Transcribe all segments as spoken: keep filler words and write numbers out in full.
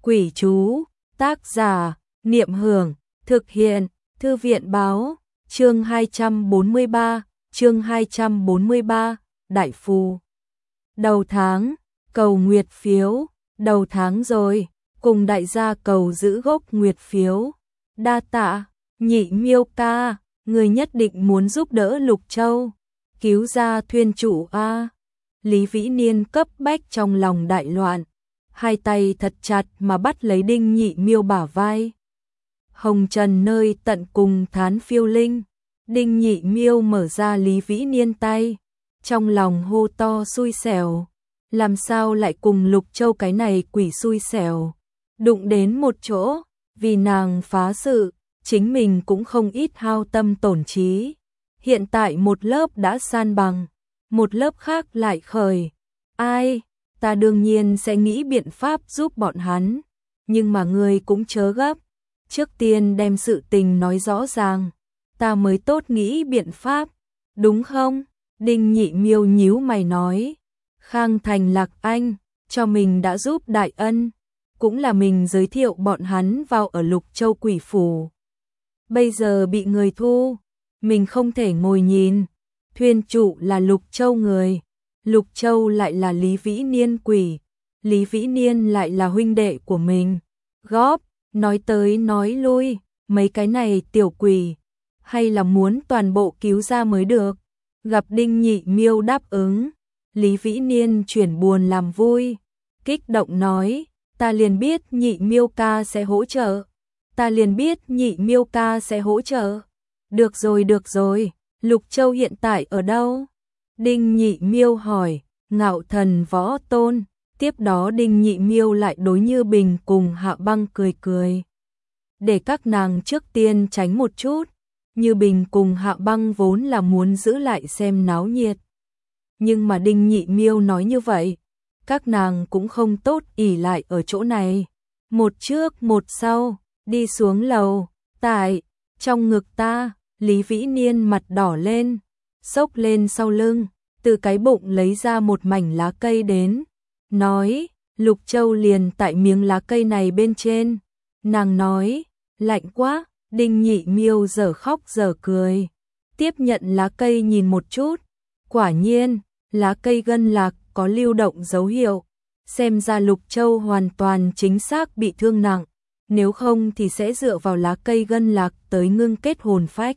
Quỷ chú, tác giả, Niệm Hưởng, thực hiện, Thư viện báo, chương hai trăm bốn mươi ba, chương hai trăm bốn mươi ba, Đại Phù. Đầu tháng, cầu nguyệt phiếu, đầu tháng rồi, cùng đại gia cầu giữ gốc nguyệt phiếu. Đa tạ, Nhị Miêu ca, người nhất định muốn giúp đỡ Lục Châu, cứu ra thuyền chủ a. Lý Vĩ Niên cấp bách trong lòng đại loạn, hai tay thật chặt mà bắt lấy Đinh Nhị Miêu bả vai. Hồng trần nơi tận cùng thán phiêu linh, Đinh Nhị Miêu mở ra Lý Vĩ Niên tay, trong lòng hô to xui xẻo, làm sao lại cùng Lục Châu cái này quỷ xui xẻo đụng đến một chỗ, vì nàng phá sự, chính mình cũng không ít hao tâm tổn trí. Hiện tại một lớp đã san bằng, một lớp khác lại khởi. Ai, ta đương nhiên sẽ nghĩ biện pháp giúp bọn hắn, nhưng mà ngươi cũng chớ gấp, trước tiên đem sự tình nói rõ ràng, ta mới tốt nghĩ biện pháp, đúng không? Đinh Nhị Miêu nhíu mày nói, Khang Thành Lạc Anh cho mình đã giúp đại ân, cũng là mình giới thiệu bọn hắn vào ở Lục Châu quỷ phủ. Bây giờ bị người thu, mình không thể ngồi nhìn. Thuyền chủ là Lục Châu người, Lục Châu lại là Lý Vĩ Niên quỷ, Lý Vĩ Niên lại là huynh đệ của mình. Góp, nói tới nói lui, mấy cái này tiểu quỷ, hay là muốn toàn bộ cứu ra mới được. Gặp Đinh Nhị Miêu đáp ứng, Lý Vĩ Niên chuyển buồn làm vui, kích động nói, ta liền biết Nhị Miêu ca sẽ hỗ trợ, ta liền biết Nhị Miêu ca sẽ hỗ trợ. Được rồi được rồi, Lục Châu hiện tại ở đâu? Đinh Nhị Miêu hỏi. Ngạo Thần Võ Tôn. Tiếp đó Đinh Nhị Miêu lại đối Như Bình cùng Hạ Băng cười cười, để các nàng trước tiên tránh một chút. Như Bình cùng Hạ Băng vốn là muốn giữ lại xem náo nhiệt, nhưng mà Đinh Nhị Miêu nói như vậy, các nàng cũng không tốt ỉ lại ở chỗ này. Một trước một sau, đi xuống lầu. Tại trong ngực ta, Lý Vĩ Niên mặt đỏ lên, xốc lên sau lưng, từ cái bụng lấy ra một mảnh lá cây đến, nói, Lục Châu liền tại miếng lá cây này bên trên. Nàng nói, lạnh quá. Đinh Nhị Miêu giờ khóc giờ cười, tiếp nhận lá cây nhìn một chút, quả nhiên, lá cây gân lạc có lưu động dấu hiệu, xem ra Lục Châu hoàn toàn chính xác bị thương nặng, nếu không thì sẽ dựa vào lá cây gân lạc tới ngưng kết hồn phách.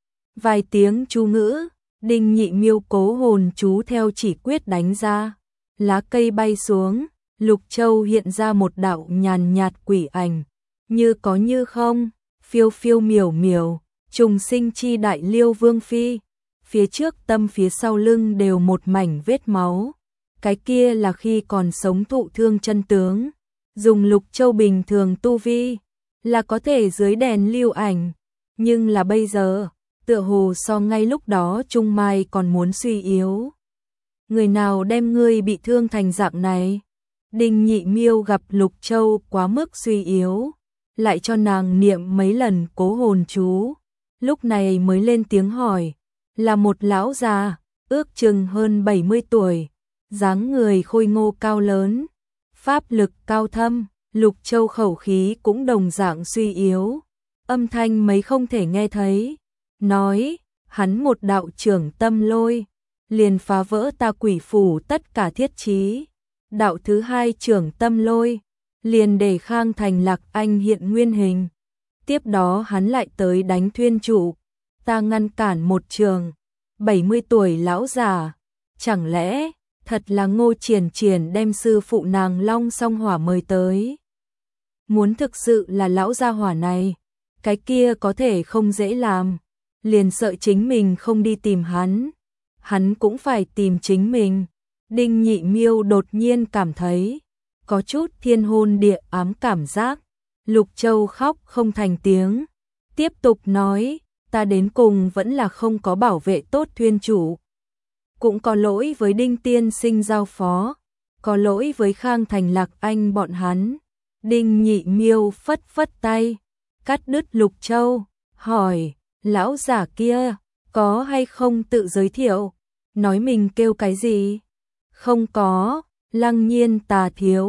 Vài tiếng chú ngữ, Đinh Nhị Miêu cố hồn chú theo chỉ quyết đánh ra, lá cây bay xuống, Lục Châu hiện ra một đạo nhàn nhạt quỷ ảnh, như có như không, phiêu phiêu miểu miểu, trùng sinh chi đại liêu vương phi, phía trước tâm phía sau lưng đều một mảnh vết máu, cái kia là khi còn sống thụ thương chân tướng, dùng Lục Châu bình thường tu vi, là có thể dưới đèn lưu ảnh, nhưng là bây giờ, tựa hồ so ngay lúc đó Trung Mai còn muốn suy yếu. Người nào đem ngươi bị thương thành dạng này? Đinh Nhị Miêu gặp Lục Châu quá mức suy yếu, lại cho nàng niệm mấy lần cố hồn chú, lúc này mới lên tiếng hỏi, là một lão già, ước chừng hơn bảy mươi tuổi, dáng người khôi ngô cao lớn, pháp lực cao thâm. Lục Châu khẩu khí cũng đồng dạng suy yếu, âm thanh mấy không thể nghe thấy, nói, hắn một đạo trưởng tâm lôi, liền phá vỡ ta quỷ phủ tất cả thiết trí. Đạo thứ hai trưởng tâm lôi, liền để Khang Thành Lạc Anh hiện nguyên hình. Tiếp đó hắn lại tới đánh thuyền chủ, ta ngăn cản một trường, bảy mươi tuổi lão già, chẳng lẽ thật là Ngô Triển Triển đem sư phụ nàng Long Song Hỏa mời tới? Muốn thực sự là lão gia hỏa này, cái kia có thể không dễ làm, liền sợ chính mình không đi tìm hắn, hắn cũng phải tìm chính mình. Đinh Nhị Miêu đột nhiên cảm thấy có chút thiên hôn địa ám cảm giác. Lục Châu khóc không thành tiếng, tiếp tục nói, ta đến cùng vẫn là không có bảo vệ tốt thuyền chủ, cũng có lỗi với Đinh tiên sinh giao phó, có lỗi với Khang Thành Lạc Anh bọn hắn. Đinh Nhị Miêu phất phất tay, cắt đứt Lục Châu, hỏi, lão giả kia có hay không tự giới thiệu, nói mình kêu cái gì? Không có. Lăng Nhiên Tà thiếu,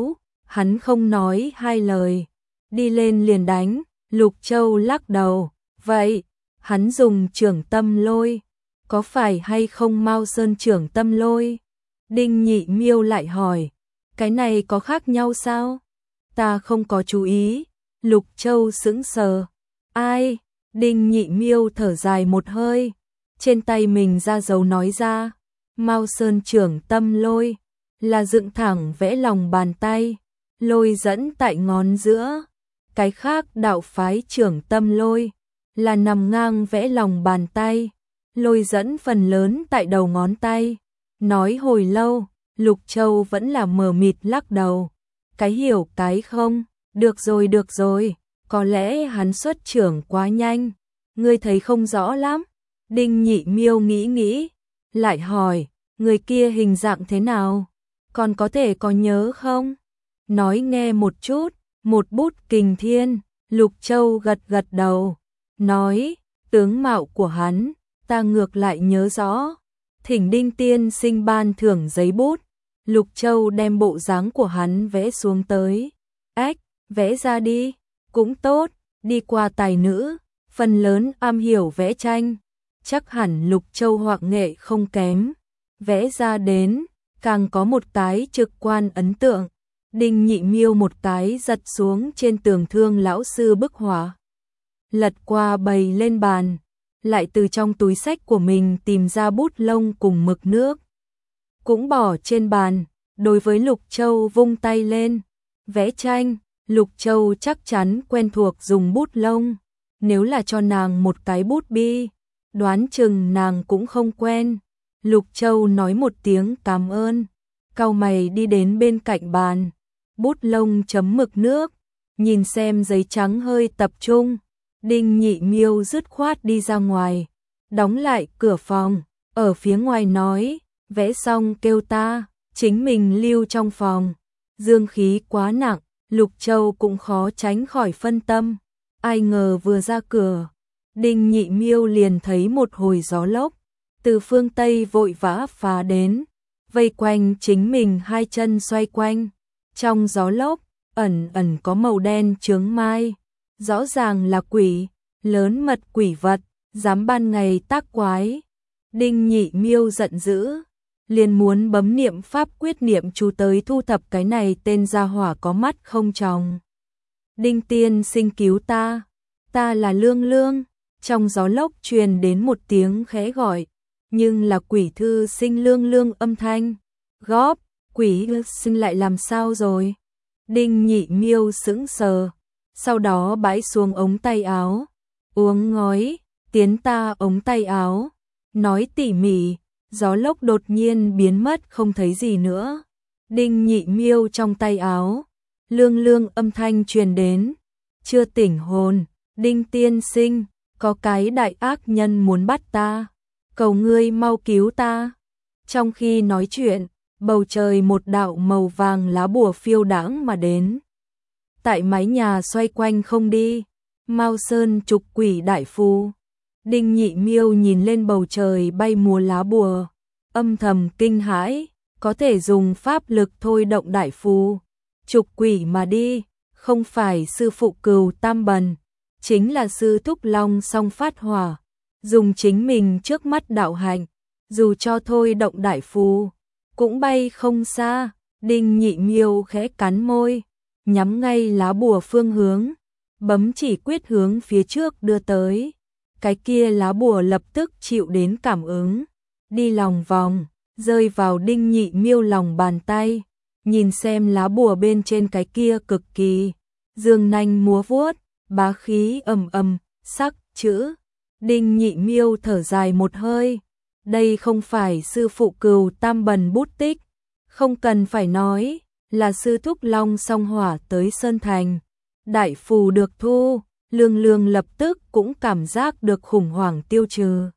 Hắn không nói hai lời, đi lên liền đánh. Lục Châu lắc đầu, vậy, hắn dùng Trưởng Tâm Lôi, có phải hay không Mao Sơn Trưởng Tâm Lôi? Đinh Nhị Miêu lại hỏi, cái này có khác nhau sao? Ta không có chú ý. Lục Châu sững sờ, ai? Đinh Nhị Miêu thở dài một hơi, trên tay mình ra dấu nói ra, Mao Sơn Trưởng Tâm Lôi, là dựng thẳng vẽ lòng bàn tay, lôi dẫn tại ngón giữa. Cái khác đạo phái Trưởng Tâm Lôi, là nằm ngang vẽ lòng bàn tay, lôi dẫn phần lớn tại đầu ngón tay. Nói hồi lâu, Lục Châu vẫn là mờ mịt lắc đầu. Cái hiểu cái không, được rồi được rồi, có lẽ hắn xuất trưởng quá nhanh, ngươi thấy không rõ lắm. Đinh Nhị Miêu nghĩ nghĩ, lại hỏi, người kia hình dạng thế nào, còn có thể có nhớ không? Nói nghe một chút. Một bút kình thiên. Lục Châu gật gật đầu, nói, tướng mạo của hắn, ta ngược lại nhớ rõ. Thỉnh Đinh tiên sinh ban thưởng giấy bút. Lục Châu đem bộ dáng của hắn vẽ xuống tới. Ách, vẽ ra đi, cũng tốt, đi qua tài nữ, phần lớn am hiểu vẽ tranh, chắc hẳn Lục Châu họa nghệ không kém. Vẽ ra đến, càng có một cái trực quan ấn tượng. Đinh Nhị Miêu một cái giật xuống trên tường Thương lão sư bức họa, lật qua bày lên bàn, lại từ trong túi sách của mình tìm ra bút lông cùng mực nước, cũng bỏ trên bàn. Đối với Lục Châu vung tay lên, vẽ tranh. Lục Châu chắc chắn quen thuộc dùng bút lông, nếu là cho nàng một cái bút bi, đoán chừng nàng cũng không quen. Lục Châu nói một tiếng cảm ơn, cau mày đi đến bên cạnh bàn, bút lông chấm mực nước, nhìn xem giấy trắng hơi tập trung. Đinh Nhị Miêu dứt khoát đi ra ngoài, đóng lại cửa phòng, ở phía ngoài nói, vẽ xong kêu ta, chính mình lưu trong phòng. Dương khí quá nặng, Lục Châu cũng khó tránh khỏi phân tâm. Ai ngờ vừa ra cửa, Đinh Nhị Miêu liền thấy một hồi gió lốc từ phương Tây vội vã phá đến, vây quanh chính mình hai chân xoay quanh. Trong gió lốc, ẩn ẩn có màu đen chướng mai, rõ ràng là quỷ, lớn mật quỷ vật, dám ban ngày tác quái. Đinh Nhị Miêu giận dữ, liền muốn bấm niệm pháp quyết niệm chú tới thu thập cái này tên gia hỏa có mắt không tròng. Đinh tiên sinh cứu ta, ta là Lương Lương. Trong gió lốc truyền đến một tiếng khẽ gọi, nhưng là quỷ thư sinh Lương Lương âm thanh. Góp, quỷ sinh lại làm sao rồi? Đinh Nhị Miêu sững sờ, sau đó bãi xuống ống tay áo, uống ngói, tiến ta ống tay áo, nói tỉ mỉ. Gió lốc đột nhiên biến mất không thấy gì nữa. Đinh Nhị Miêu trong tay áo, Lương Lương âm thanh truyền đến, chưa tỉnh hồn, Đinh tiên sinh, có cái đại ác nhân muốn bắt ta, cầu ngươi mau cứu ta. Trong khi nói chuyện, bầu trời một đạo màu vàng lá bùa phiêu đãng mà đến, tại mái nhà xoay quanh không đi. Mao Sơn trục quỷ đại phù. Đinh Nhị Miêu nhìn lên bầu trời bay múa lá bùa, âm thầm kinh hãi, có thể dùng pháp lực thôi động đại phù, trục quỷ mà đi, không phải sư phụ Cừu Tam Bần, chính là sư thúc Long Song Phát Hỏa, dùng chính mình trước mắt đạo hành, dù cho thôi động đại phù, cũng bay không xa. Đinh Nhị Miêu khẽ cắn môi, nhắm ngay lá bùa phương hướng, bấm chỉ quyết hướng phía trước đưa tới. Cái kia lá bùa lập tức chịu đến cảm ứng, đi lòng vòng, rơi vào Đinh Nhị Miêu lòng bàn tay. Nhìn xem lá bùa bên trên cái kia cực kỳ dương nanh múa vuốt, bá khí ầm ầm, sắc chữ. Đinh Nhị Miêu thở dài một hơi, đây không phải sư phụ Cừu Tam Bần bút tích, không cần phải nói, là sư thúc Long Song Hỏa tới Sơn Thành. Đại phù được thu, Lương Lương lập tức cũng cảm giác được khủng hoảng tiêu trừ.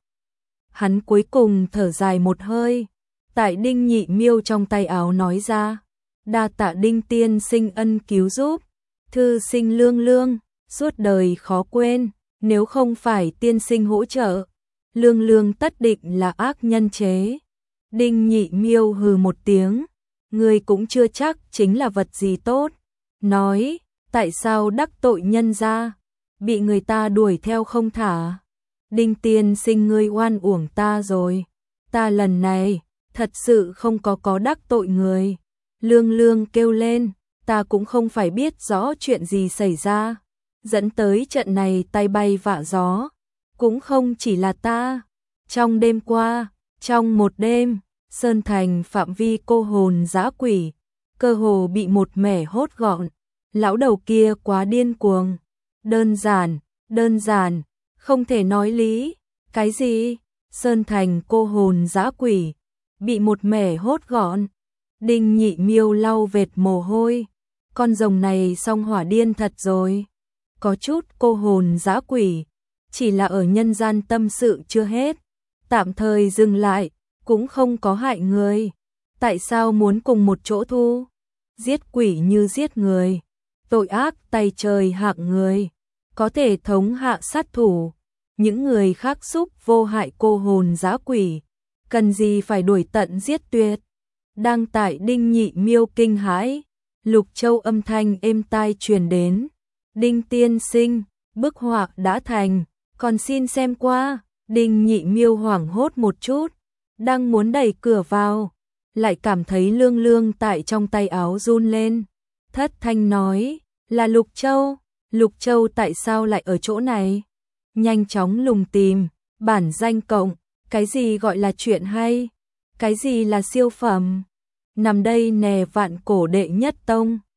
Hắn cuối cùng thở dài một hơi, tại Đinh Nhị Miêu trong tay áo nói ra, đa tạ Đinh tiên sinh ân cứu giúp, thư sinh Lương Lương, suốt đời khó quên, nếu không phải tiên sinh hỗ trợ, Lương Lương tất định là ác nhân chế. Đinh Nhị Miêu hừ một tiếng, người cũng chưa chắc chính là vật gì tốt. nói, tại sao đắc tội nhân gia, bị người ta đuổi theo không thả. Đinh tiên sinh ngươi oan uổng ta rồi, ta lần này thật sự không có có đắc tội người. Lương Lương kêu lên, ta cũng không phải biết rõ chuyện gì xảy ra, dẫn tới trận này tay bay vạ gió, cũng không chỉ là ta. Trong đêm qua, trong một đêm, Sơn Thành phạm vi cô hồn dã quỷ, cơ hồ bị một mẻ hốt gọn. Lão đầu kia quá điên cuồng, đơn giản, đơn giản, không thể nói lý. Cái gì? Sơn Thành cô hồn dã quỷ, bị một mẻ hốt gọn. Đinh Nhị Miêu lau vệt mồ hôi, con rồng này song hỏa điên thật rồi. Có chút cô hồn dã quỷ, chỉ là ở nhân gian tâm sự chưa hết, tạm thời dừng lại, cũng không có hại người. Tại sao muốn cùng một chỗ thu? Giết quỷ như giết người, tội ác tay trời hạng người, có thể thống hạ sát thủ. Những người khác xúc vô hại cô hồn dã quỷ, cần gì phải đuổi tận giết tuyệt. Đang tại Đinh Nhị Miêu kinh hãi, Lục Châu âm thanh êm tai truyền đến. Đinh tiên sinh, bức họa đã thành, còn xin xem qua. Đinh Nhị Miêu hoảng hốt một chút, đang muốn đẩy cửa vào, lại cảm thấy Lương Lương tại trong tay áo run lên. Thất thanh nói, là Lục Châu. Lục Châu tại sao lại ở chỗ này? Nhanh chóng lùng tìm, bản danh cộng, cái gì gọi là chuyện hay? Cái gì là siêu phẩm? Nằm đây nè vạn cổ đệ nhất tông.